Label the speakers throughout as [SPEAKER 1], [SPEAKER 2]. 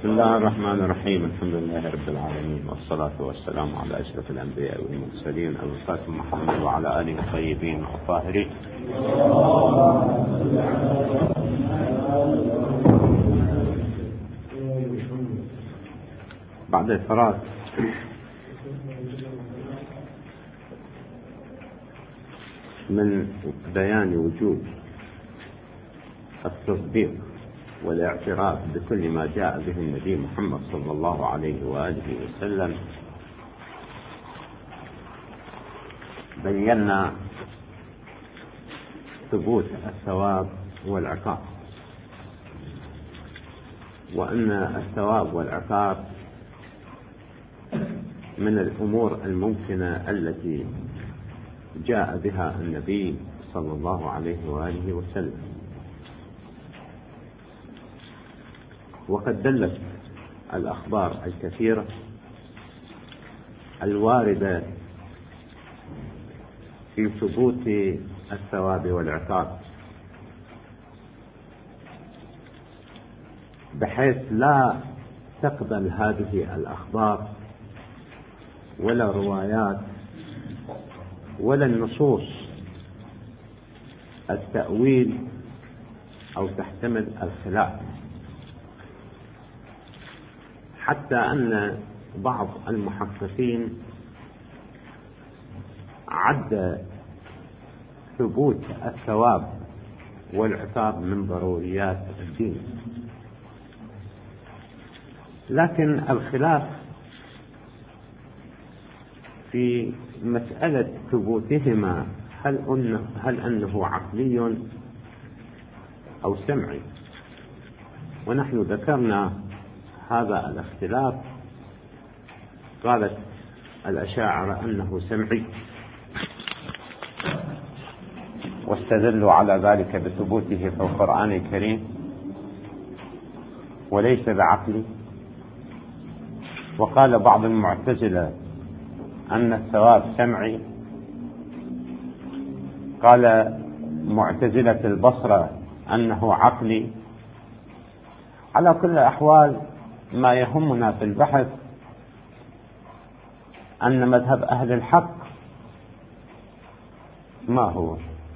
[SPEAKER 1] بسم الله الرحمن الرحيم. الحمد لله رب العالمين، والصلاة والسلام على أشرف الأنبياء والمرسلين أبي القاسم محمد وعلى آله الطيبين الطاهرين. بعد الفراغ من بيان وجوب التصديق والاعتراف بكل ما جاء به النبي محمد صلى الله عليه وآله وسلم، بينا ثبوت الثواب والعقاب، وأن الثواب والعقاب من الأمور الممكنة التي جاء بها النبي صلى الله عليه وآله وسلم. وقد دلت الأخبار الكثيرة الواردة في ثبوت الثواب والعقاب، بحيث لا تقبل هذه الأخبار ولا الروايات ولا النصوص التأويل أو تحتمل الخلاف، حتى أن بعض المحققين عد ثبوت الثواب والعقاب من ضروريات الدين. لكن الخلاف في مسألة ثبوتهما هل أنه عقلي أو سمعي، ونحن ذكرنا هذا الاختلاف. قالت الأشاعرة أنه سمعي، واستدلوا على ذلك بثبوته في القرآن الكريم وليس بعقلي. وقال بعض المعتزلة أن الثواب سمعي، قال معتزلة البصرة أنه عقلي. على كل الأحوال ما يهمنا في البحث أن مذهب أهل الحق ما هو؟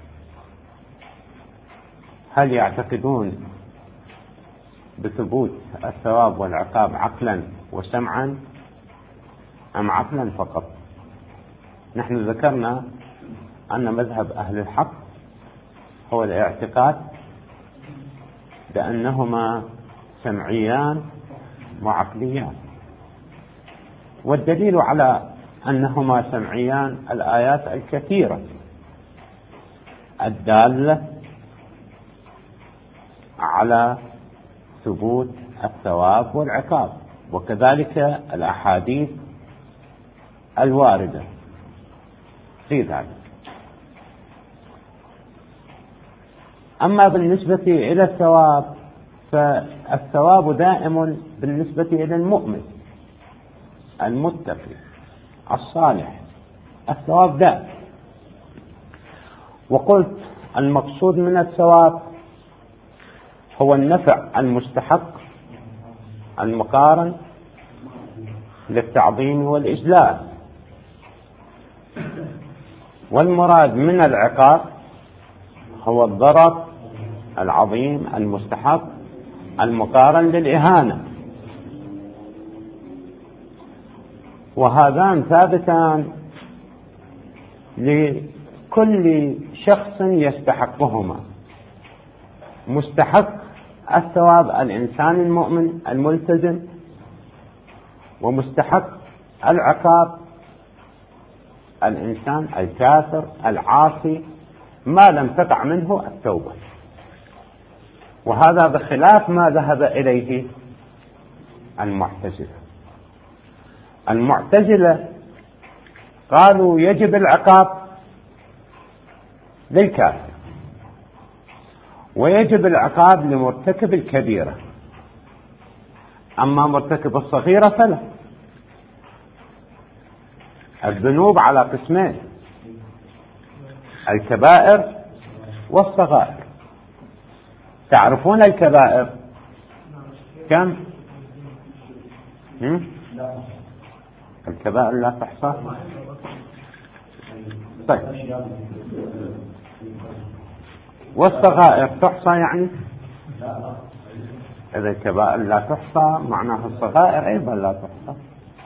[SPEAKER 1] هل يعتقدون بثبوت الثواب والعقاب عقلا وسمعا أم عقلا فقط؟ نحن ذكرنا أن مذهب أهل الحق هو الاعتقاد بأنهما سمعيان وعقليان، والدليل على أنهما سمعيان الآيات الكثيرة الدالة على ثبوت الثواب والعقاب، وكذلك الأحاديث الواردة في ذلك. أما بالنسبة إلى الثواب فالثواب دائم بالنسبة إلى المؤمن المتقي الصالح، الثواب دائم. وقلت المقصود من الثواب هو النفع المستحق المقارن للتعظيم والإجلال، والمراد من العقاب هو الضرر العظيم المستحق المقارن للإهانة. وهذان ثابتان لكل شخص يستحقهما. مستحق الثواب الإنسان المؤمن الملتزم، ومستحق العقاب الإنسان الكافر العاصي ما لم تقع منه التوبة. وهذا بخلاف ما ذهب إليه المعتزلة. المعتزلة قالوا يجب العقاب للكافر، ويجب العقاب لمرتكب الكبيرة، أما مرتكب الصغيرة فلا. الذنوب على قسمين: الكبائر والصغائر. تعرفون الكبائر كم؟ الكبائر لا تحصى. طيب، والصغائر تحصى يعني؟ إذا الكبائر لا تحصى معناها الصغائر أيضا لا تحصى.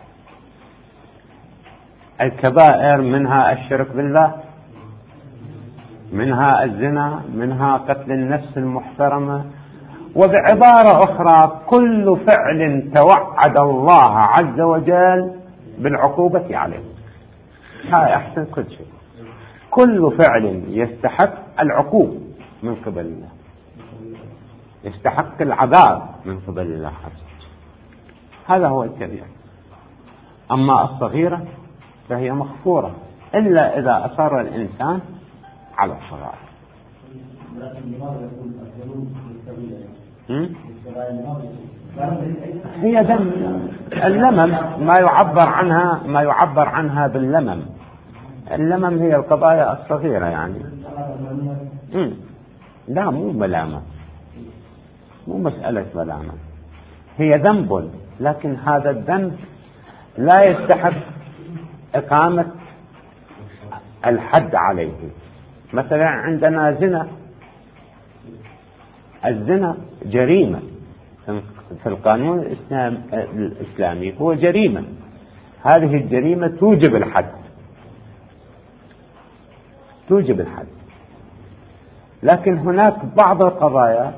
[SPEAKER 1] الكبائر منها الشرك بالله، منها الزنا، منها قتل النفس المحترمة، وبعبارة أخرى كل فعل توعد الله عز وجل بالعقوبة عليه. هاي أحسن كل شيء، كل فعل يستحق العقوبة من قبل الله، يستحق العذاب من قبل الله عز وجل. هذا هو الكبير. أما الصغيرة فهي مغفورة إلا إذا أصر الإنسان على الصغائر. هي دم اللمم، ما يعبر عنها باللمم. اللمم هي القضايا الصغيرة يعني. لا، مو ملامة، مو مسألة ملامة، هي ذنب، لكن هذا الذنب لا يستحق إقامة الحد عليه. مثلا عندنا زنا، الزنا جريمة في القانون الإسلامي، هو جريمة. هذه الجريمة توجب الحد، توجب الحد. لكن هناك بعض القضايا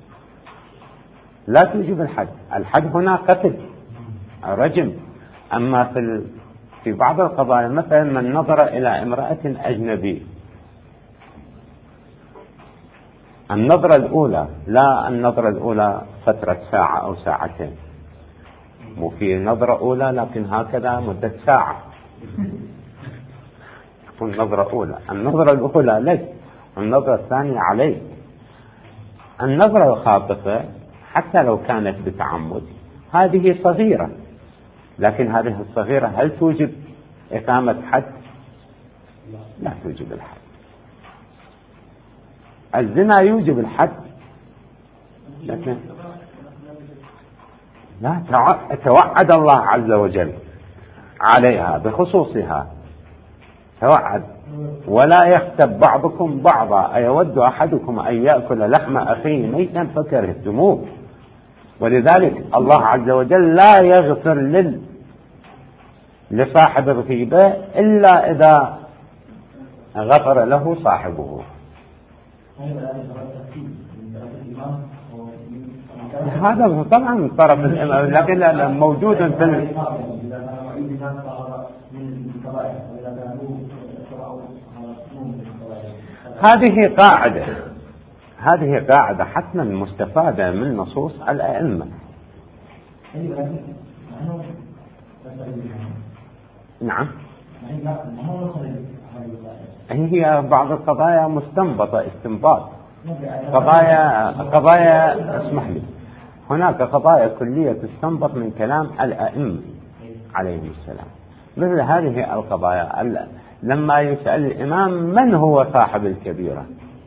[SPEAKER 1] لا توجب الحد. الحد هنا قتل، رجم. أما في بعض القضايا مثلا من نظر إلى امرأة أجنبي، النظرة الأولى، لا النظرة الأولى فترة ساعة أو ساعتين، مو في نظرة أولى لكن هكذا مدة ساعة تكون نظرة أولى. النظرة الأولى لك، النظرة الثانية عليك. النظرة الخاطفة حتى لو كانت بتعمد هذه صغيرة، لكن هذه الصغيرة هل توجب إقامة حد؟ لا توجب الحد. الزنا يوجب الحد، لكن لا توعد الله عز وجل عليها بخصوصها، توعد: ولا يغتب بعضكم بعضا أيود أحدكم أن يأكل لحم أخيه ميتا فكرهتموه. ولذلك الله عز وجل لا يغفر لصاحب الغيبة إلا إذا غفر له صاحبه. هذا طبعا من طرف الإمام، لكن موجود في هذه قاعدة حتما مستفادة من نصوص الأئمة. نعم، هي بعض القضايا مستنبطة استنباط، قضايا اسمح لي، هناك قضايا كلية تستنبط من كلام الأئمة عليهم السلام. مثل هذه القضايا لما يسأل الإمام من هو صاحب الكبيرة،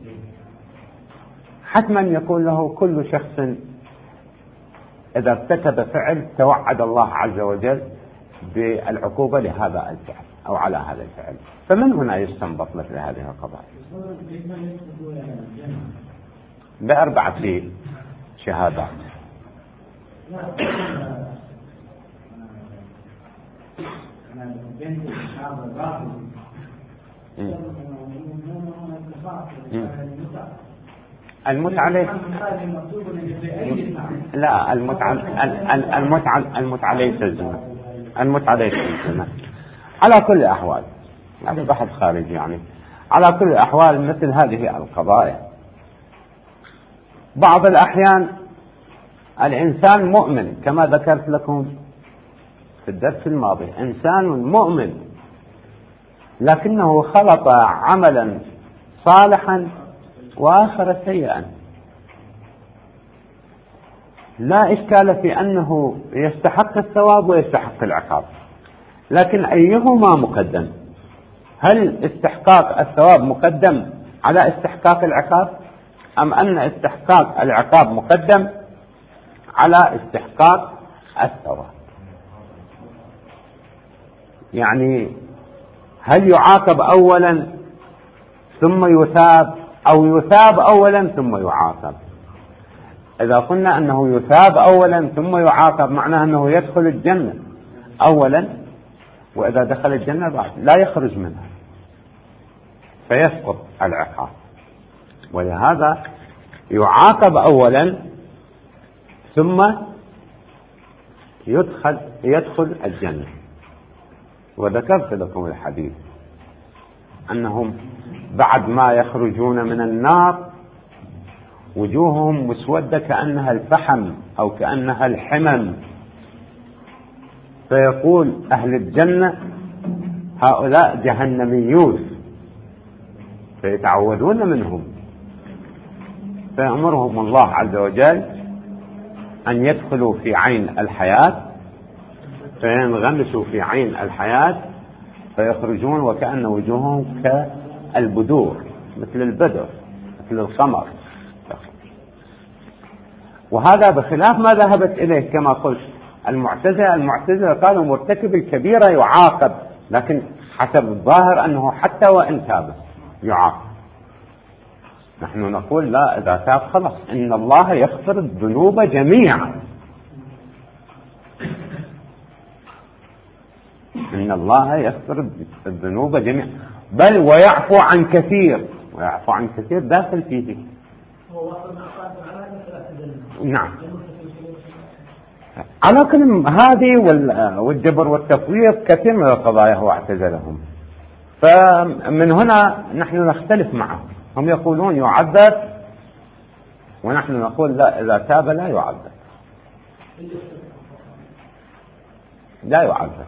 [SPEAKER 1] حتما يقول له كل شخص إذا ارتكب فعل توعد الله عز وجل بالعقوبة لهذا الفعل أو على هذا الفعل. فمن هنا يستنبط مثل هذه القضايا ب4 شهادات. المتعة ليس، لا المتعة ليس الزنا، المتعة ليس الزنا. على كل الأحوال هذا بحث خارجي يعني. على كل الأحوال مثل هذه القضايا بعض الأحيان الإنسان مؤمن كما ذكرت لكم في الدرس الماضي، إنسان مؤمن لكنه خلط عملا صالحا وآخر سيئا، لا إشكال في أنه يستحق الثواب ويستحق العقاب، لكن أيهما مقدم؟ هل استحقاق الثواب مقدم على استحقاق العقاب، أم أن استحقاق العقاب مقدم على استحقاق الثواب؟ يعني هل يعاقب أولا ثم يثاب، أو يثاب أولا ثم يعاقب؟ إذا قلنا أنه يثاب أولا ثم يعاقب معناه أنه يدخل الجنة أولا، وإذا دخل الجنة بعد لا يخرج منها فيسقط العقاب، ولهذا يعاقب أولا ثم يدخل الجنة. وذكرت لكم الحديث أنهم بعد ما يخرجون من النار وجوههم مسودة كأنها الفحم أو كأنها الحمم، فيقول أهل الجنة هؤلاء جهنميون، فيتعوذون منهم، فيأمرهم الله عز وجل أن يدخلوا في عين الحياة، فينغمسوا في عين الحياة، فيخرجون وكأن وجوههم كالبدور، مثل البدر، مثل القمر. وهذا بخلاف ما ذهبت إليه كما قلت المعتزلة قالوا مرتكب الكبيرة يعاقب، لكن حسب الظاهر أنه حتى وإن تاب يعاقب. نحن نقول لا، إذا تاب خلص، إن الله يغفر الذنوب جميعا، إن الله يغفر الذنوب جميعا، بل ويعفو عن كثير، ويعفو عن كثير داخل فيه. نعم، على كل هذه والجبر والتفويض كثير من القضايا هو اعتزلهم، فمن هنا نحن نختلف معهم. هم يقولون يعذب، ونحن نقول لا، إذا تاب لا يعذب، لا يعذب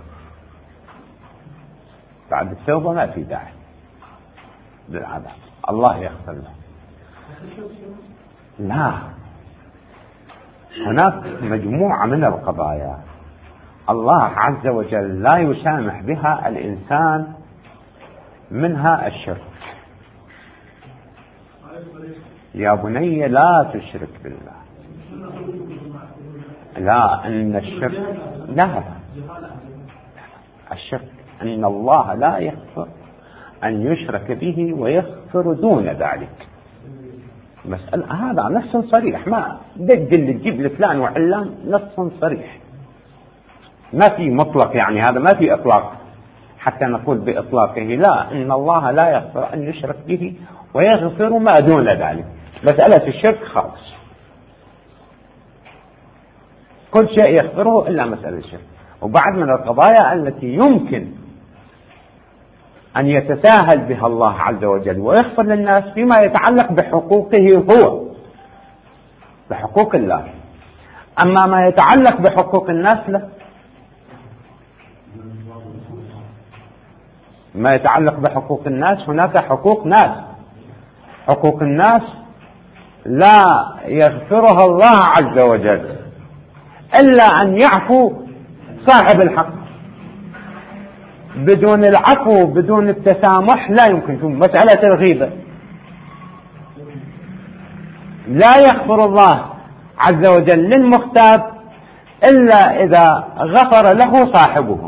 [SPEAKER 1] بعد التوبة، ما في داعي للعذاب، الله يغفر له. لا، هناك مجموعة من القضايا الله عز وجل لا يسامح بها الإنسان، منها الشرك. يا بني لا تشرك بالله، لا، أن الشرك، لا، الشرك أن الله لا يغفر أن يشرك به ويغفر دون ذلك. مسألة هذا نص صريح، ما دجل تجيب لفلان وعلان، نص صريح، ما في مطلق، يعني هذا ما في إطلاق حتى نقول بإطلاقه، لا، إن الله لا يغفر أن يشرك به ويغفر ما دون ذلك. مسألة الشرك خالص، كل شيء يغفره إلا مسألة الشرك. وبعد من القضايا التي يمكن أن يتساهل بها الله عز وجل ويغفر للناس فيما يتعلق بحقوقه هو، بحقوق الله. أما ما يتعلق بحقوق الناس لا، ما يتعلق بحقوق الناس هناك حقوق ناس، حقوق الناس لا يغفرها الله عز وجل إلا أن يعفو صاحب الحق. بدون العفو، بدون التسامح لا يمكن. مسألة الغيبة لا يغفر الله عز وجل للمغتاب إلا إذا غفر له صاحبه.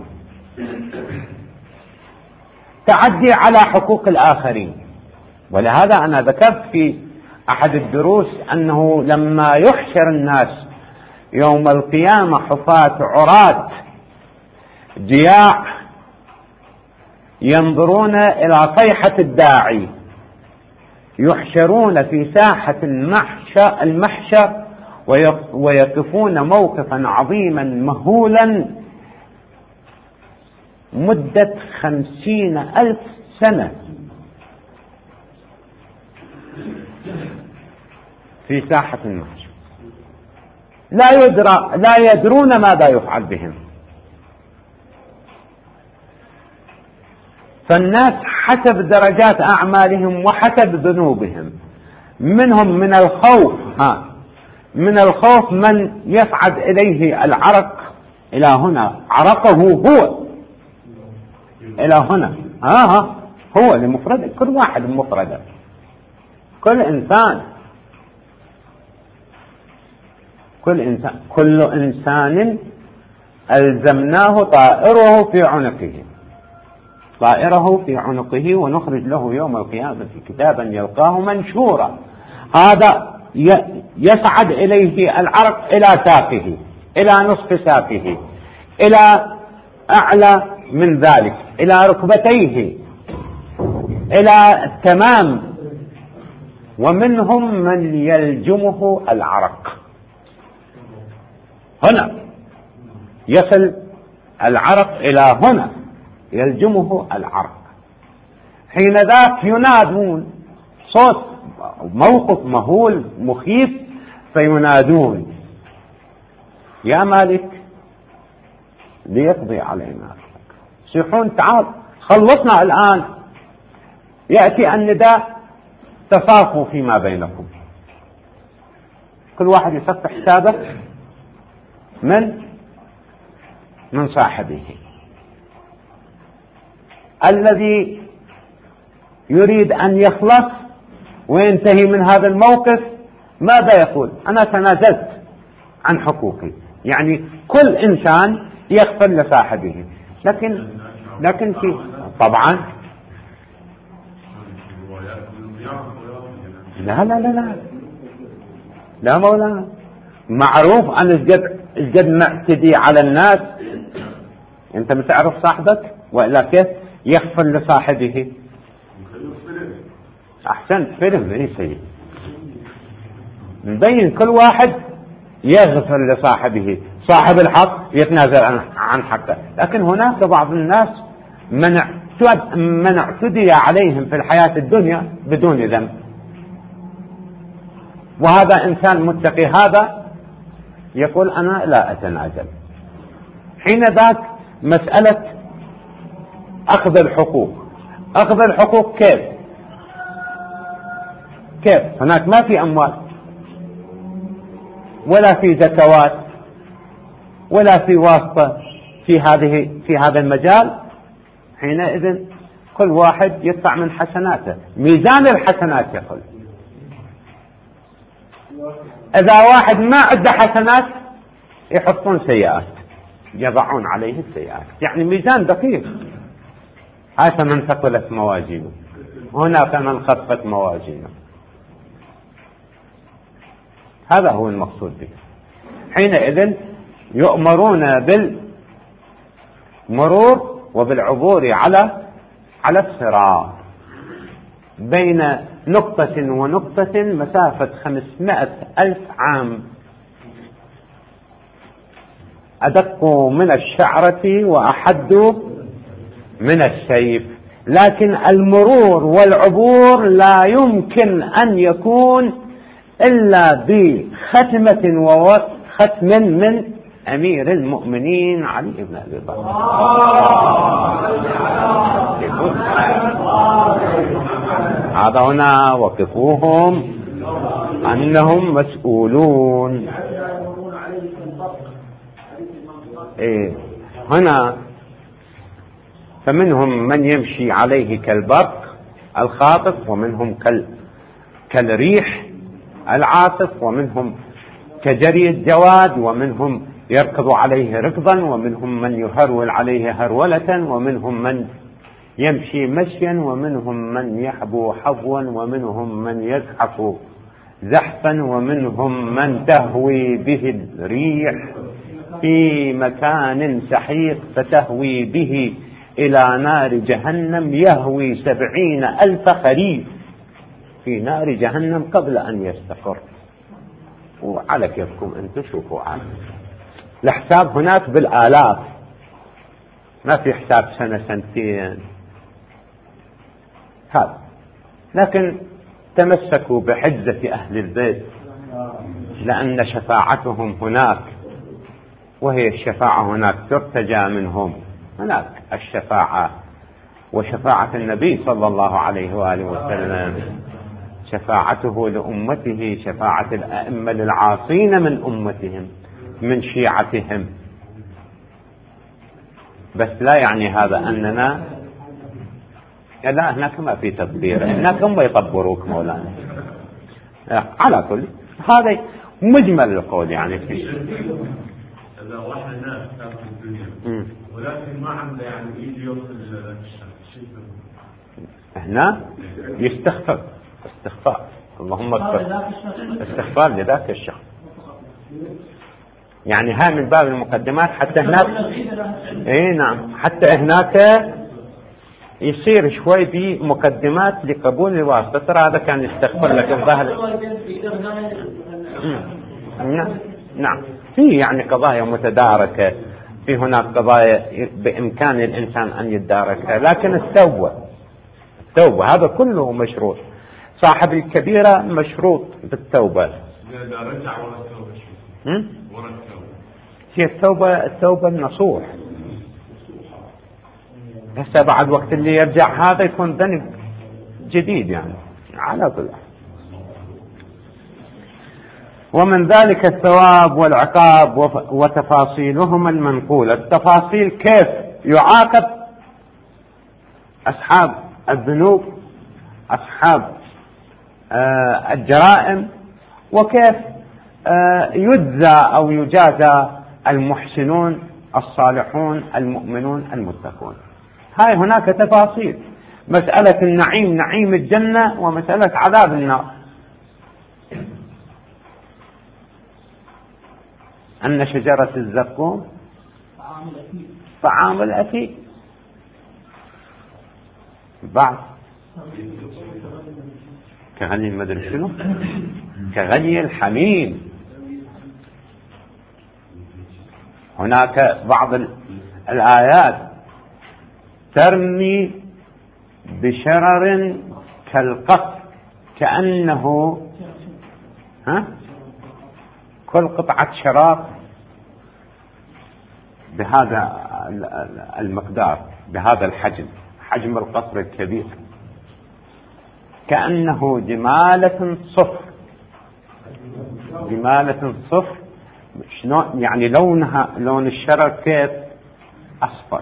[SPEAKER 1] تعدي على حقوق الآخرين. ولهذا أنا ذكرت في أحد الدروس أنه لما يحشر الناس يوم القيامة حفاة عراة جياع ينظرون إلى صيحة الداعي، يحشرون في ساحة المحشر ويقفون موقفا عظيما مهولا مدة 50,000 سنة في ساحة المحشر، لا يدرون ماذا يفعل بهم. فالناس حسب درجات أعمالهم وحسب ذنوبهم، منهم من الخوف من يصعد إليه العرق إلى هنا، عرقه هو إلى هنا، هو لمفرد، كل واحد مفرد، كل إنسان ألزمناه طائره في عنقه طائره في عنقه ونخرج له يوم القيامة كتابا يلقاه منشورا. هذا يصعد إليه العرق إلى ساقه، إلى نصف ساقه، إلى أعلى من ذلك، إلى ركبتيه، إلى التمام. ومنهم من يلجمه العرق، هنا يصل العرق إلى هنا، يلجمه العرق. حين ذاك ينادون، صوت موقف مهول مخيف، فينادون يا مالك ليقضي علينا، يصيحون تعال خلصنا الآن. يأتي النداء تصافوا فيما بينكم، كل واحد يصف حسابه من صاحبه. الذي يريد أن يخلص وينتهي من هذا الموقف ماذا يقول؟ أنا تنازلت عن حقوقي. يعني كل إنسان يغفر لصاحبه، لكن في طبعا لا مولانا، معروف أن الجد معتدي على الناس. أنت متعرف صاحبك وإلا كيف يغفر لصاحبه؟ أحسنت، فيلم إيه سيء، نبين كل واحد يغفر لصاحبه، صاحب الحق يتنازل عن حقه. لكن هناك بعض الناس من اعتدي عليهم في الحياة الدنيا بدون ذنب، وهذا إنسان متقي، هذا يقول أنا لا أتنازل. حين ذاك مسألة أخذ الحقوق كيف؟ هناك ما في أموال ولا في زكوات ولا في واسطة في هذا المجال. حينئذ كل واحد يدفع من حسناته، ميزان الحسنات يقول. إذا واحد ما عنده حسنات يحطون سيئات، يضعون عليه السيئات، يعني ميزان دقيق. هذا من ثقلت موازينه، هناك من خفت موازينه. هذا هو المقصود به. حينئذ يؤمرون بالمرور وبالعبور على الصراط بين نقطة ونقطة مسافة 500,000 عام، أدق من الشعرة وأحد من السيف. لكن المرور والعبور لا يمكن أن يكون إلا بختمة وختم من أمير المؤمنين علي بن أبي طالب. هذا هنا وقفوهم أنهم مسؤولون. هنا فمنهم من يمشي عليه كالبرق الخاطف، ومنهم كالريح العاصف، ومنهم كجري الجواد، ومنهم يركض عليه ركضا، ومنهم من يهرول عليه هرولة، ومنهم من يمشي مشيا، ومنهم من يحبو حبوا، ومنهم من يزحف زحفا، ومنهم من تهوي به الريح في مكان سحيق فتهوي به إلى نار جهنم، يهوي 70,000 خريف في نار جهنم قبل أن يستقر. وعلى كيفكم أنتم شوفوا عنه. الحساب هناك بالآلاف، ما في حساب سنة سنتين هذا. لكن تمسكوا بحجة أهل البيت، لأن شفاعتهم هناك، وهي الشفاعة هناك ترتجى منهم. هناك الشفاعة، وشفاعة النبي صلى الله عليه وآله وسلم، شفاعته لأمته، شفاعة الأئمة للعاصين من أمتهم من شيعتهم. بس لا يعني هذا أننا لا، هناك ما في تدبير، هناك هم يطبروك مولانا. على كل هذا مجمل القول يعني فيه.
[SPEAKER 2] إذا واحد ناس في الدنيا ولكن ما عنده يعني يجي يوصل
[SPEAKER 1] هنا يستغفر استغفار، اللهم استغفار لذاك الشخص. يعني هاي من باب المقدمات حتى هناك. اي نعم، حتى هناك يصير شوي بمقدمات لقبول الواسطة. ترى هذا كان يستغفر لك الظاهر. نعم، في يعني قضايا متداركة، في هناك قضايا بإمكان الإنسان أن يتداركها، لكن التوبة هذا كله مشروط. صاحب الكبيرة مشروط بالتوبة.
[SPEAKER 2] إذا رجع ورا التوبة
[SPEAKER 1] هي التوبة النصوح. هسه بعد وقت اللي يرجع هذا يكون ذنب جديد يعني على كل. ومن ذلك الثواب والعقاب وتفاصيلهما المنقولة. التفاصيل كيف يعاقب أصحاب الذنوب، أصحاب الجرائم، وكيف يجزى أو يجازى المحسنون الصالحون المؤمنون المتقون. هاي هناك تفاصيل، مسألة النعيم، نعيم الجنة، ومسألة عذاب النار. أن شجرة الزقوم طعام الأثيم. بعد كغلي المدري شنو، كغلي الحميم. هناك بعض الآيات ترمي بشرر كالقصر، كأنه كل قطعة شراب بهذا المقدار، بهذا الحجم، حجم القصر الكبير، كأنه جمالة صفر. جمالة صفر شلون يعني؟ لون الشرر كيف؟ أصفر،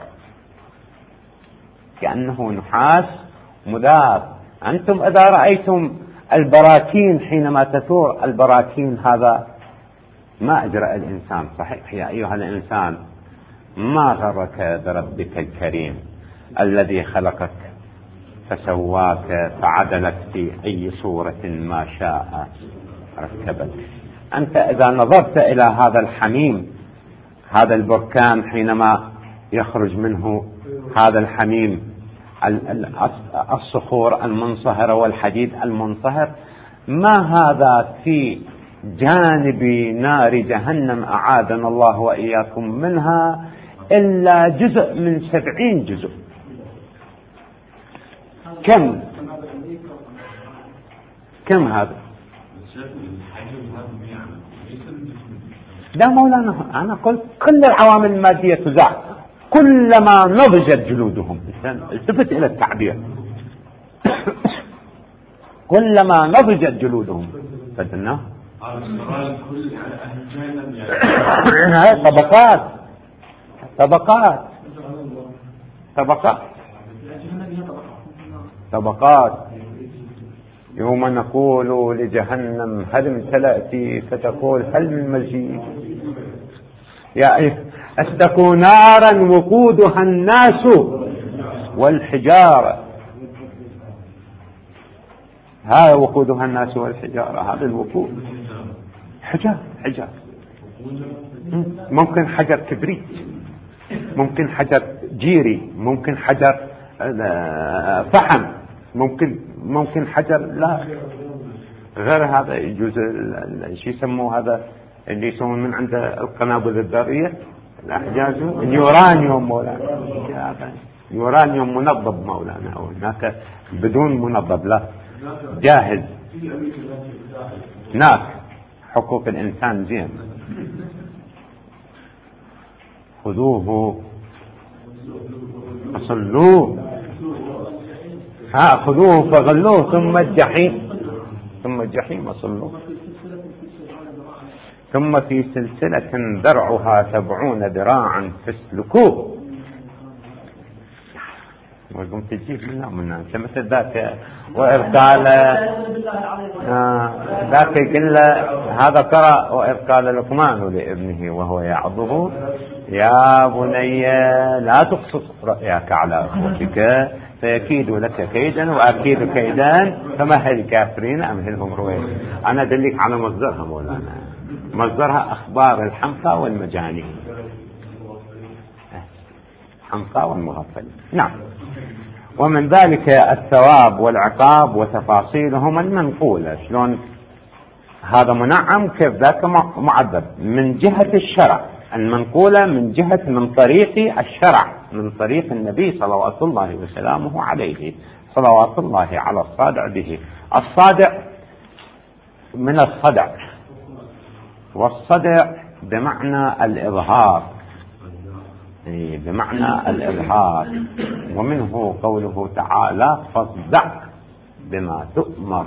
[SPEAKER 1] كأنه نحاس مذاب. أنتم إذا رأيتم البراكين حينما تثور البراكين، هذا ما أجرأ الإنسان. صحيح يا أيها الإنسان ما غرك بربك الكريم الذي خلقك فسواك فعدلك في أي صورة ما شاء ركبك. أنت إذا نظرت إلى هذا الحميم، هذا البركان حينما يخرج منه هذا الحميم، الصخور المنصهرة والحديد المنصهر، ما هذا في جانب نار جهنم أعاذنا الله وإياكم منها إلا جزء من 70 جزء. كم هذا؟ لا مولانا، أنا قلت كل العوامل المادية تزاح كلما نضجت جلودهم. التفت إلى التعبير. كلما نضجت جلودهم فدنا. طبقات. يوم نقول لجهنم هل امتلأت فتقول هل من مزيد. يا استكوا نارا وقودها الناس والحجارة. هذا وقودها الناس والحجارة، هذا الوقود حجار. ممكن حجر كبريت، ممكن حجر جيري، ممكن حجر فحم، ممكن حجر لا غير هذا. يجوز شو يسموه هذا اللي يسمون من عند القنابل الذرية، الأحجاز، اليورانيوم مولانا. يورانيوم منظب مولانا، أو هناك بدون منظب، لا جاهز. هناك حقوق الإنسان زين. خذوه فصلوه، خذوه فغلوه ثم الجحيم صلوه، ثم في سلسلة ذرعها 70 ذراعا فاسلكوه. وقم تجيب منا مثل ذاك. وإذ قال ذاك يقول هذا قرأ وإذ قال لقمان لابنه وهو يعظه يا بني لا تقصص رأيك على أخوتك فيكيدوا لك كيدا وأكيد كيدان فمهل الكافرين أمهلهم رويدا. أنا أدلك على مصدرها مولانا، مصدرها أخبار الحمقى والمجانين، حمقى والمغفل. نعم. ومن ذلك الثواب والعقاب وتفاصيلهم المنقولة، شلون هذا منعم كيف ذاك معذب من جهة الشرع، المنقولة من طريق الشرع، من طريق النبي صلوات الله وسلامه عليه، صلوات الله على الصادع به. الصادع من الصدع، والصدع بمعنى الإظهار، بمعنى الإظهار. ومنه قوله تعالى فاصدع بما تؤمر.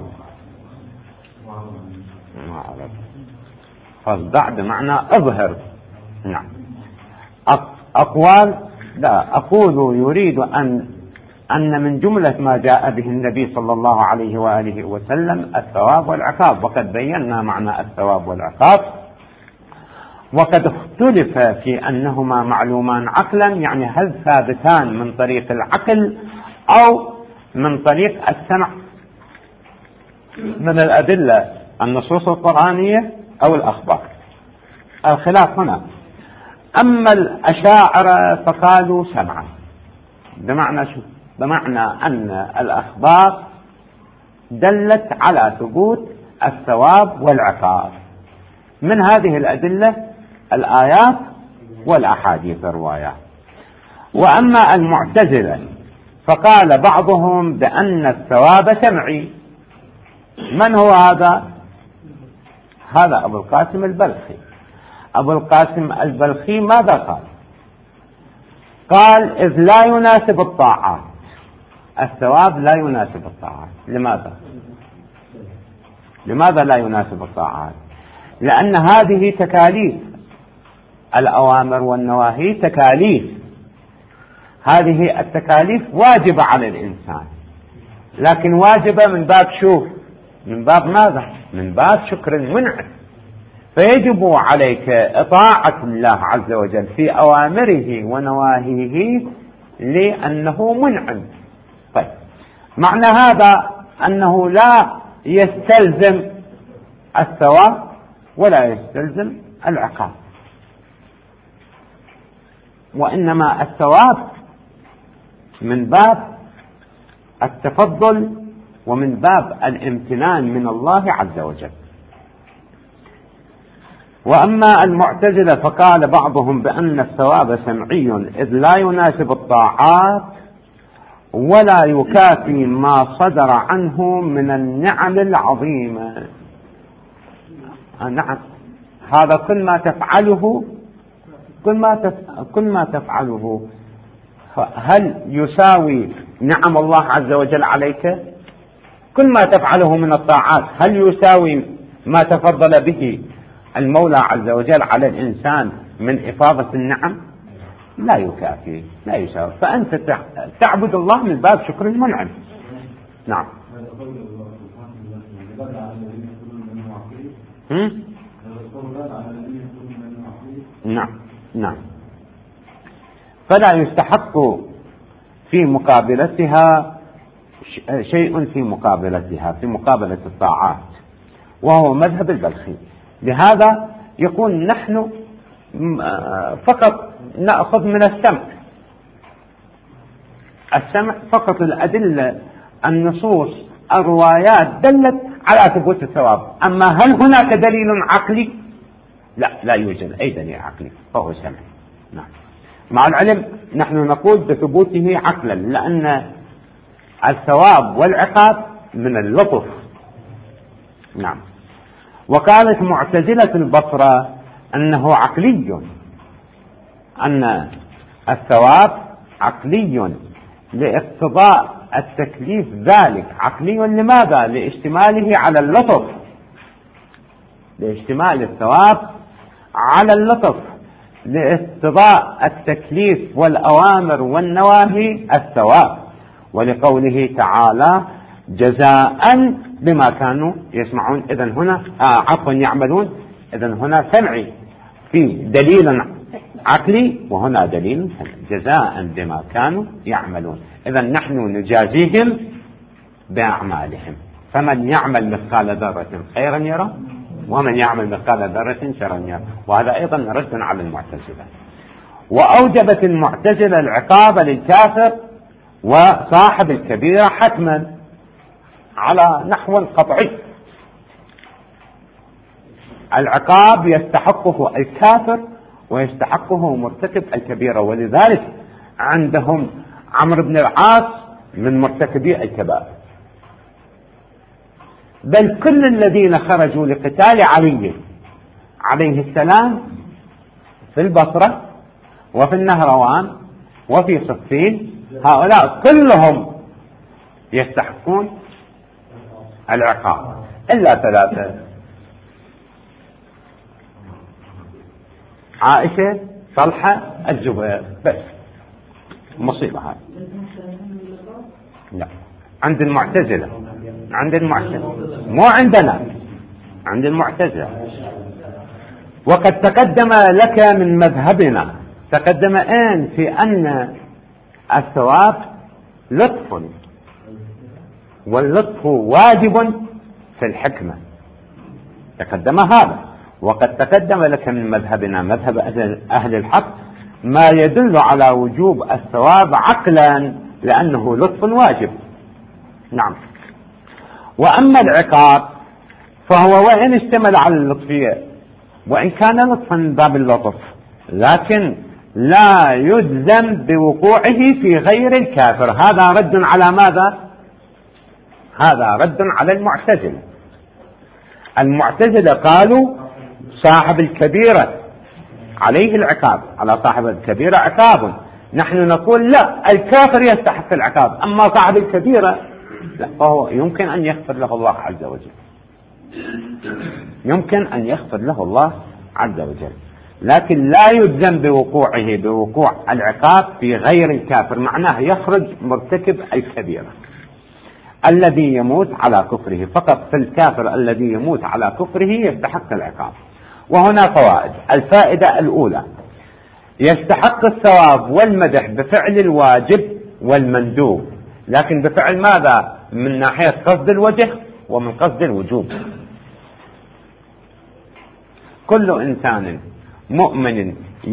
[SPEAKER 1] فاصدع بمعنى اظهر. نعم. أقوال لا أقول يريد أن من جملة ما جاء به النبي صلى الله عليه وآله وسلم الثواب والعقاب، وقد بينا معنى الثواب والعقاب، وقد اختلف في أنهما معلومان عقلا، يعني هل ثابتان من طريق العقل أو من طريق السمع من الأدلة النصوص القرآنية أو الأخبار. الخلاف هنا. أما الأشاعرة فقالوا سمعا، بمعنى شو؟ بمعنى أن الأخبار دلت على ثبوت الثواب والعقاب من هذه الأدلة الآيات والأحاديث الروايات. وأما المعتزلة فقال بعضهم بأن الثواب سمعي. من هو هذا؟ هذا أبو القاسم البلخي. أبو القاسم البلخي ماذا قال؟ قال إذ لا يناسب الطاعات، الثواب لا يناسب الطاعات. لماذا لا يناسب الطاعات؟ لأن هذه تكاليف، الأوامر والنواهي تكاليف، هذه التكاليف واجبة على الإنسان، لكن واجبة من باب شو؟ من باب ماذا؟ من باب شكر المنعم. فيجب عليك إطاعة الله عز وجل في أوامره ونواهيه لأنه منعم. طيب، معنى هذا أنه لا يستلزم الثواب ولا يستلزم العقاب، وإنما الثواب من باب التفضل ومن باب الامتنان من الله عز وجل. وأما المعتزلة فقال بعضهم بأن الثواب سمعي إذ لا يناسب الطاعات ولا يكافي ما صدر عنه من النعم العظيمة. نعم، هذا كل ما تفعله هل يساوي نعم الله عز وجل عليك؟ كل ما تفعله من الطاعات هل يساوي ما تفضل به المولى عز وجل على الإنسان من إفاضة النعم؟ لا يكافي، لا يساوي. فأنت تعبد الله من باب شكر المنعم. نعم. نعم. فلا يستحق في مقابلتها شيء في مقابلة الطاعات، وهو مذهب البلخي. لهذا يكون نحن فقط نأخذ من السمع فقط الأدلة، النصوص، الروايات دلت على ثبوت الثواب. أما هل هناك دليل عقلي؟ لا يوجد أي دليل عقلي، فهو سمع. نعم. مع العلم نحن نقول بثبوته عقلا، لأن الثواب والعقاب من اللطف. نعم. وقالت معتزلة البصرة أنه عقلي، أن الثواب عقلي لاقتضاء التكليف ذلك. عقلي لماذا؟ لاشتماله على اللطف، لاشتمال الثواب على اللطف، لاقتضاء التكليف والأوامر والنواهي الثواب، ولقوله تعالى جزاء بما كانوا يسمعون. إذن هنا يعملون. إذن هنا سمعي في دليل عقلي، وهنا دليل جزاء بما كانوا يعملون. إذا نحن نجازيهم بأعمالهم، فمن يعمل مثقال ذرة خيرا يرى ومن يعمل مثقال ذرة شرا يرى. وهذا أيضا رد على المعتزلة. وأوجبت المعتزلة العقاب للكافر وصاحب الكبيرة حتما على نحو قطعي. العقاب يستحقه الكافر ويستحقه مرتكب الكبيرة، ولذلك عندهم عمرو بن العاص من مرتكبي الكبائر، بل كل الذين خرجوا لقتال علي عليه السلام في البصرة وفي النهروان وفي صفين، هؤلاء كلهم يستحقون العقاب إلا ثلاثة: عائشة، طلحة، الزبير، بس. مصيبة هذه. لا، عند المعتزلة، مو عندنا، عند المعتزلة. وقد تقدم لك من مذهبنا، تقدم في أن الثواب لطف، واللطف واجب في الحكمة، تقدم هذا. وقد تقدم لك من مذهبنا، مذهب أهل الحق، ما يدل على وجوب الثواب عقلا لأنه لطف واجب. نعم. وأما العقاب فهو وإن اشتمل على اللطفية، وإن كان لطفا من باب اللطف، لكن لا يجزم بوقوعه في غير الكافر. هذا رد على ماذا؟ هذا رد على المعتزلة. المعتزلة قالوا صاحب الكبيرة عليه العقاب، على صاحب الكبيرة عقاب. نحن نقول لا، الكافر يستحق العقاب، أما صاحب الكبيرة لا، فهو يمكن أن يغفر له الله عز وجل، يمكن أن يغفر له الله عز وجل، لكن لا يلزم بوقوع العقاب في غير الكافر. معناه يخرج مرتكب الكبيرة الذي يموت على كفره، فقط في الكافر الذي يموت على كفره يستحق العقاب. وهنا فوائد. الفائدة الأولى: يستحق الثواب والمدح بفعل الواجب والمندوب، لكن بفعل ماذا؟ من ناحية قصد الوجه ومن قصد الوجوب. كل إنسان مؤمن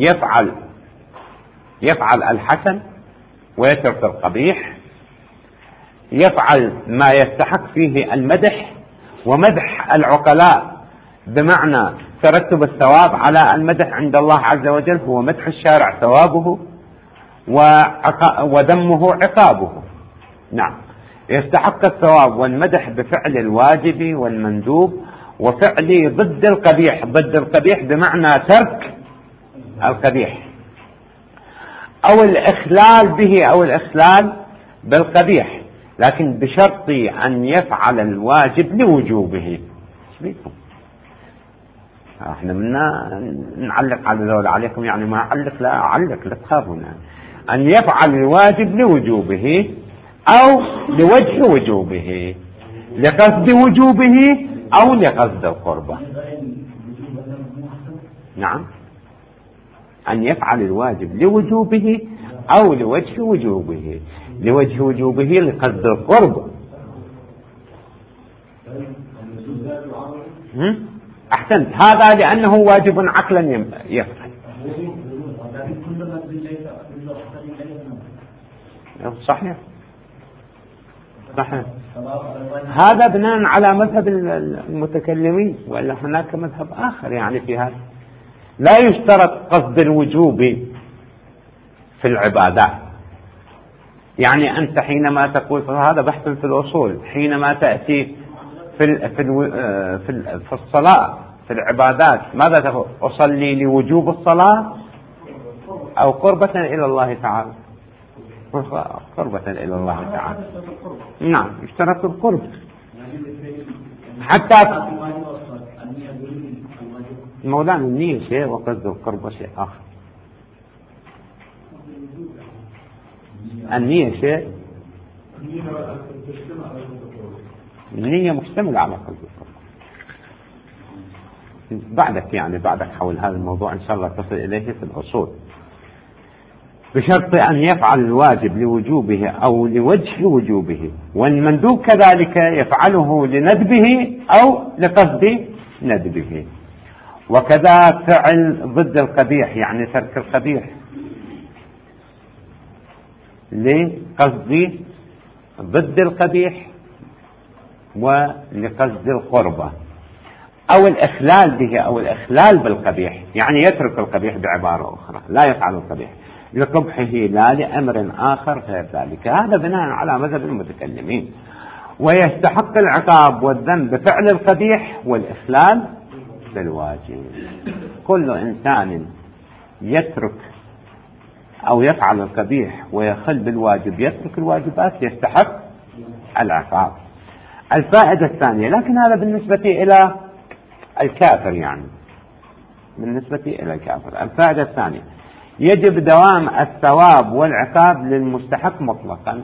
[SPEAKER 1] يفعل الحسن ويترك القبيح، يفعل ما يستحق فيه المدح، ومدح العقلاء بمعنى ترتب الثواب على المدح عند الله عز وجل هو مدح الشارع ثوابه، وذمه عقابه. نعم. يستحق الثواب والمدح بفعل الواجب والمندوب، وفعل ضد القبيح، ضد القبيح بمعنى ترك القبيح أو الإخلال به أو الإخلال بالقبيح، لكن بشرط أن يفعل الواجب لوجوبه. احنا منا نعلق على ذول عليكم، يعني ما أعلق، لا أعلق، لا تخافون. أن يفعل الواجب لوجوبه أو لوجه وجوبه، لقصد وجوبه أو لقصد القربة. نعم. أن يفعل الواجب لوجوبه أو لوجه وجوبه، لوجه وجوبه لقصد القربة. أحسنت. هذا لأنه واجب عقلا يفعل. صحيح. صحيح. هذا بناء على مذهب المتكلمين، وإلا هناك مذهب آخر يعني في هذا. لا يشترط قصد الوجوب في العبادات. يعني أنت حينما تقول، هذا بحث في الأصول، حينما تأتي في الصلاة في العبادات ماذا تقول؟ أصلي لوجوب الصلاة أو قربة إلى الله تعالى؟ قربة إلى الله تعالى. نعم، اشترط القرب. حتى مولانا النية شيء وقصد القرب شيء آخر. النية شيء، النية مشتملة على قصد القرب. بعدك حول هذا الموضوع إن شاء الله تصل إليه في الأصول، بشرط أن يفعل الواجب لوجوبه أو لوجه وجوبه، والمندوب كذلك يفعله لندبه أو لقصد ندبه. وكذا فعل ضد القبيح، يعني ترك القبيح لقصد ضد القبيح ولقصد القربة، أو الإخلال به أو الإخلال بالقبيح، يعني يترك القبيح بعبارة أخرى، لا يفعل القبيح لقبحه لا لأمر آخر غير ذلك. هذا بناء على مذهب المتكلمين. ويستحق العقاب والذنب بفعل القبيح والإخلال بالواجب. كل إنسان يترك أو يفعل القبيح ويخل بالواجب، يترك الواجبات، يستحق العقاب. الفائدة الثانية، لكن هذا بالنسبة إلى الكافر، يعني بالنسبة إلى الكافر. الفائدة الثانية، يجب دوام الثواب والعقاب للمستحق مطلقا،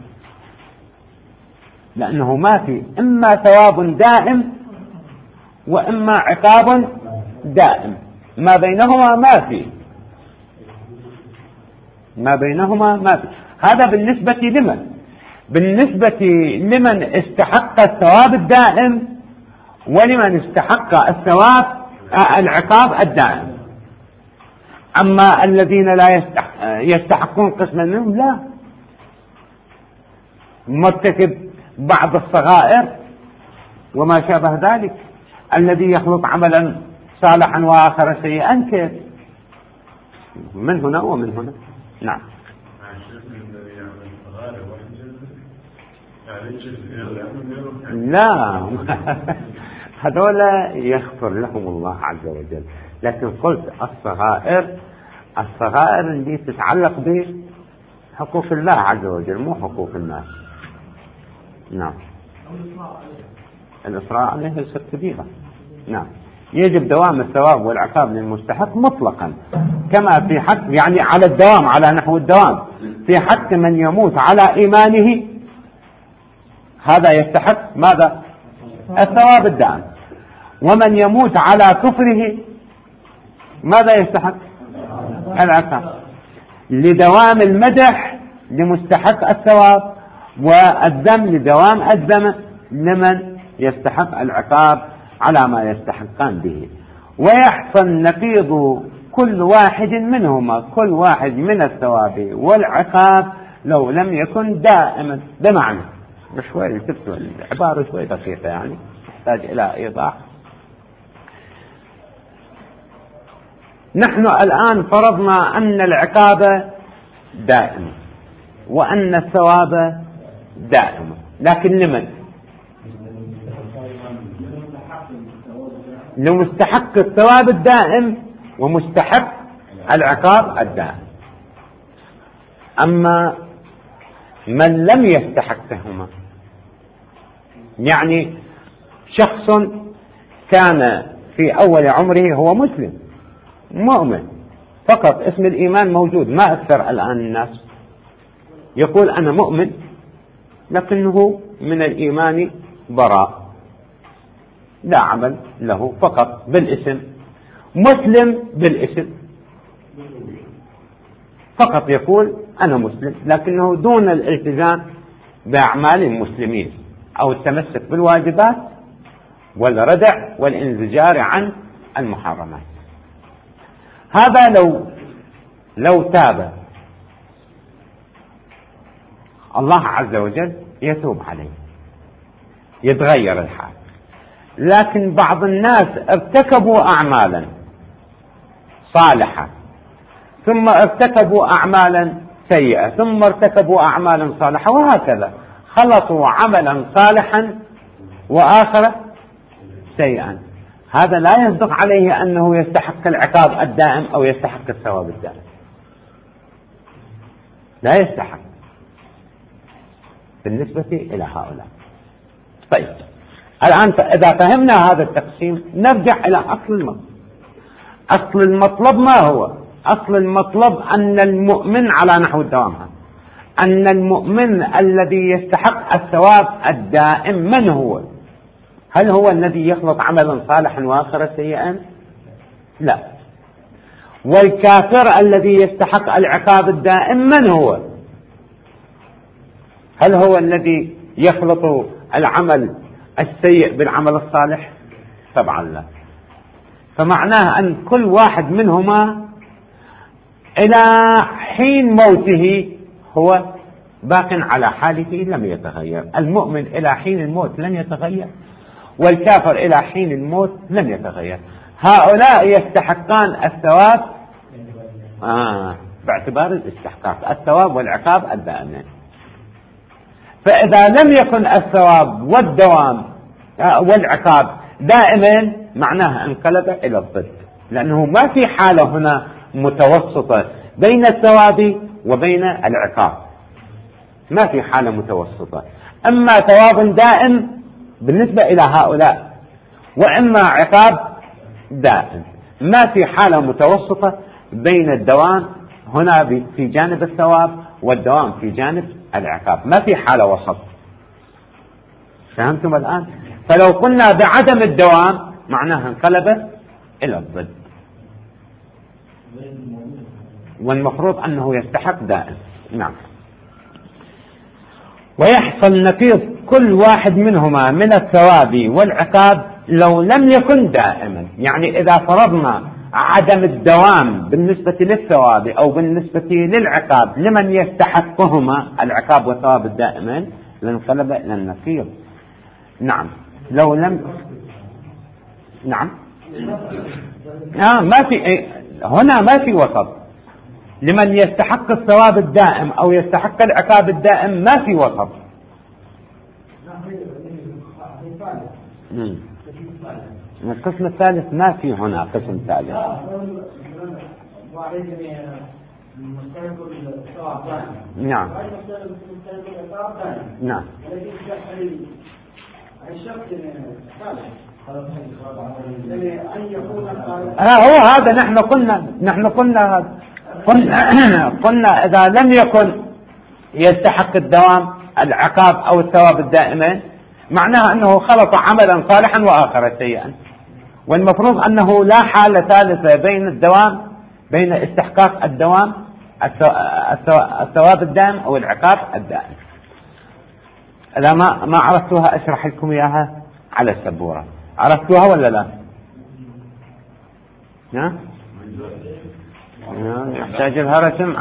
[SPEAKER 1] لأنه ما في إما ثواب دائم وإما عقاب دائم، ما بينهما ما في. هذا بالنسبة لمن؟ بالنسبة لمن استحق الثواب الدائم ولمن استحق العقاب الدائم. أما الذين لا يستحقون قسما منهم، لا، مرتكب بعض الصغائر وما شابه ذلك، الذي يخلط عملا صالحا وآخر سيئا، كيف؟ من هنا ومن هنا. نعم. لا، هذولا يغفر لهم الله عز وجل، لكن قلت الصغائر اللي تتعلق بحقوق الله عز وجل، مو حقوق الناس. نعم. الإصرار عليه يصير كبيرة. نعم. يجب دوام الثواب والعقاب للمستحق مطلقا، كما في حق، يعني على الدوام، على نحو الدوام في حق من يموت على إيمانه، هذا يستحق ماذا؟ الثواب الدائم. ومن يموت على كفره ماذا يستحق؟ العقاب. لدوام المدح لمستحق الثواب، والذم لدوام الذم لمن يستحق العقاب على ما يستحقان به. ويحصل نقيض كل واحد منهما، كل واحد من الثواب والعقاب لو لم يكن دائما. بمعنى شوي تبتو العبارة شوي دقيقة، يعني تحتاج إلى إيضاح. نحن الآن فرضنا أن العقاب دائم وأن الثواب دائم، لكن لمن؟ لمستحق الثواب الدائم ومستحق العقاب الدائم. أما من لم يستحقهما، يعني شخص كان في أول عمره هو مسلم مؤمن فقط، اسم الإيمان موجود، ما أكثر الآن الناس يقول أنا مؤمن لكنه من الإيمان براء، لا عمل له، فقط بالاسم، مسلم بالاسم فقط، يقول أنا مسلم لكنه دون الالتزام بأعمال المسلمين أو التمسك بالواجبات والردع والانزجار عن المحرمات. هذا لو تاب الله عز وجل يتوب عليه، يتغير الحال. لكن بعض الناس ارتكبوا أعمالا صالحة ثم ارتكبوا أعمالا سيئة ثم ارتكبوا أعمالا صالحة، وهكذا خلطوا عملا صالحا وآخر سيئا. هذا لا يصدق عليه أنه يستحق العقاب الدائم أو يستحق الثواب الدائم، لا يستحق بالنسبة إلى هؤلاء. طيب، الآن إذا فهمنا هذا التقسيم نرجع إلى أصل المطلب. أصل المطلب ما هو؟ أصل المطلب أن المؤمن على نحو الدوام، أن المؤمن الذي يستحق الثواب الدائم من هو؟ هل هو الذي يخلط عملا صالحا وآخر سيئا؟ لا. والكافر الذي يستحق العقاب الدائم من هو؟ هل هو الذي يخلط العمل السيء بالعمل الصالح؟ طبعا لا. فمعناه أن كل واحد منهما إلى حين موته هو باق على حالته لم يتغير. المؤمن إلى حين الموت لن يتغير، والكافر إلى حين الموت لن يتغير. هؤلاء يستحقان الثواب باعتبار الاستحقاق، الثواب والعقاب الدائمين. فإذا لم يكن الثواب والدوام والعقاب دائما معناها انقلب إلى الضد، لأنه ما في حالة هنا متوسطة بين الثواب وبين العقاب، ما في حالة متوسطة، أما ثواب دائم بالنسبة إلى هؤلاء وإما عقاب دائم. ما في حالة متوسطة بين الدوام هنا في جانب الثواب والدوام في جانب العقاب، ما في حالة وسط. فهمتم الآن؟ فلو قلنا بعدم الدوام معناها انقلب إلى الضد، والمفروض أنه يستحق دائم. نعم. ويحصل نقيض كل واحد منهما من الثواب والعقاب لو لم يكن دائما. يعني إذا فرضنا عدم الدوام بالنسبة للثواب أو بالنسبة للعقاب لمن يستحقهما العقاب والثواب الدائمين لانقلب إلى النقيض. نعم. لو لم نعم ما في هنا ما في وسط. لمن يستحق الثواب الدائم أو يستحق العقاب الدائم ما في وسط. القسم الثالث ما في هنا قسم ثالث. نعم. نعم. هو هذا نحن قلنا إذا لم يكن يستحق الدوام العقاب أو الثواب الدائمين معناها أنه خلط عملا صالحا وآخر سيئا، والمفروض أنه لا حالة ثالثة بين الدوام، بين استحقاق الدوام الثواب الدائم أو العقاب الدائم. إذا ما عرفتوها أشرح لكم إياها على السبورة. عرفتوها ولا لا؟ يحتاج لها رسم.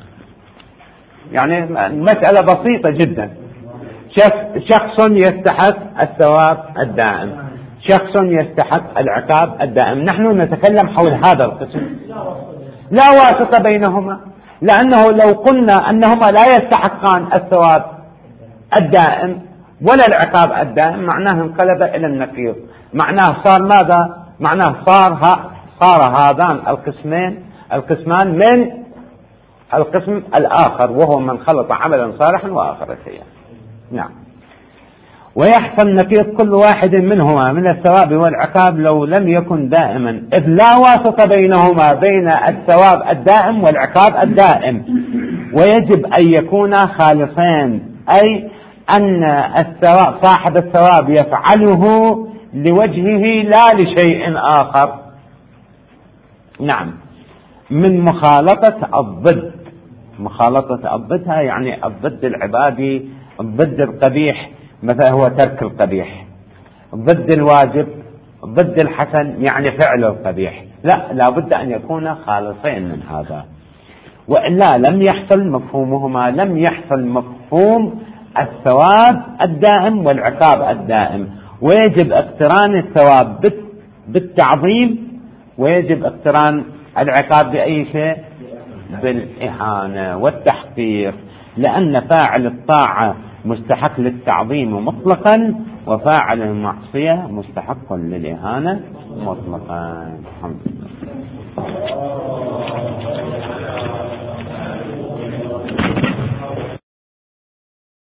[SPEAKER 1] يعني المسألة بسيطة جدا. شخص يستحق الثواب الدائم، شخص يستحق العقاب الدائم. نحن نتكلم حول هذا القسم، لا واسطة بينهما، لأنه لو قلنا أنهما لا يستحقان الثواب الدائم ولا العقاب الدائم معناه انقلب إلى النقيض. معناه صار ماذا؟ معناه صار هذان القسمان من القسم الآخر، وهو من خلط عملا صالحا وآخر سيئا. نعم. ويحصل نقيض كل واحد منهما من الثواب والعقاب لو لم يكن دائما، إذ لا واسطة بينهما بين الثواب الدائم والعقاب الدائم، ويجب أن يكونا خالصين، أي أن صاحب الثواب يفعله لوجهه لا لشيء آخر. نعم. من مخالطة الضد. مخالطة الضدها يعني الضد العبادي، ضد القبيح مثلا هو ترك القبيح، ضد الواجب، ضد الحسن يعني فعل القبيح. لا بد أن يكون خالصين من هذا، وإلا لم يحصل مفهومهما، لم يحصل مفهوم الثواب الدائم والعقاب الدائم. ويجب اقتران الثواب بالتعظيم، ويجب اقتران العقاب بأي شيء؟ بالإهانة والتحقير، لأن فاعل الطاعة مستحق للتعظيم مطلقا، وفاعل المعصية مستحق للإهانة مطلقا. الحمد لله.